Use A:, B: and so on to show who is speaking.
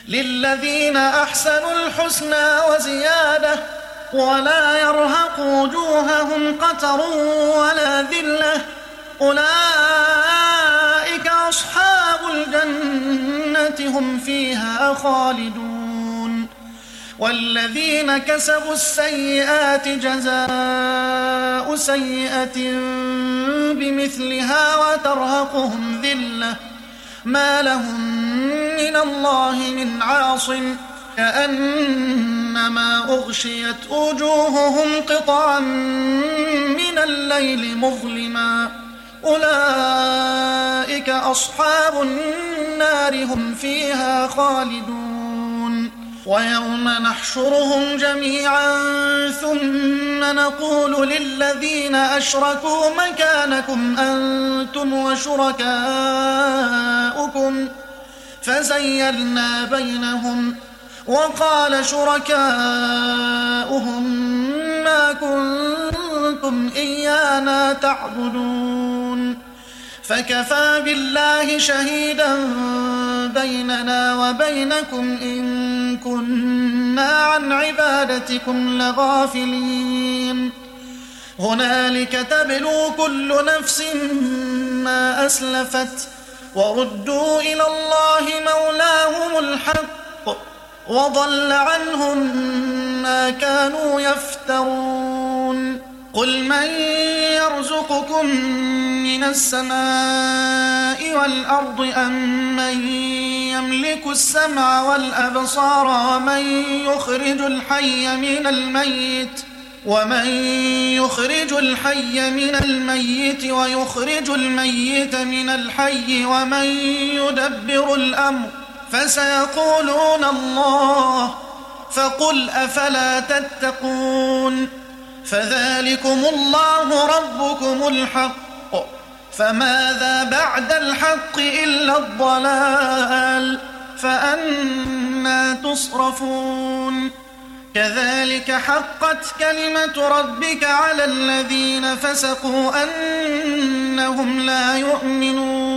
A: للذين أحسنوا الحسنى وزيادة ولا يرهق وجوههم قتر ولا ذلة أولئك أصحاب الجنة هم فيها خالدون. والذين كسبوا السيئات جزاء سيئة بمثلها وترهقهم ذلة ما لهم من الله من عاصم كأنما أغشيت وجوههم قطعا من الليل مظلما أولئك أصحاب النار هم فيها خالدون. ويوم نحشرهم جميعا ثم نقول للذين أشركوا مكانكم أنتم وشركاؤكم فزيلنا بينهم وقال شركاؤهم ما كنتم إيانا تعبدون فكفى بالله شهيدا بيننا وبينكم إن كنا عن عبادتكم لغافلين. هنالك تبلو كل نفس ما أسلفت وردوا إلى الله مولاهم الحق وضل عنهم ما كانوا يفترون. قل من يرزقكم من السماء والأرض أم من يملك السمع والأبصار ومن يخرج الحي من الميت ويخرج الميت من الحي ومن يدبر الأمر فسيقولون الله فقل أفلا تتقون. فذلكم الله ربكم الحق فماذا بعد الحق إلا الضلال فأنى تصرفون. كذلك حقت كلمة ربك على الذين فسقوا أنهم لا يؤمنون.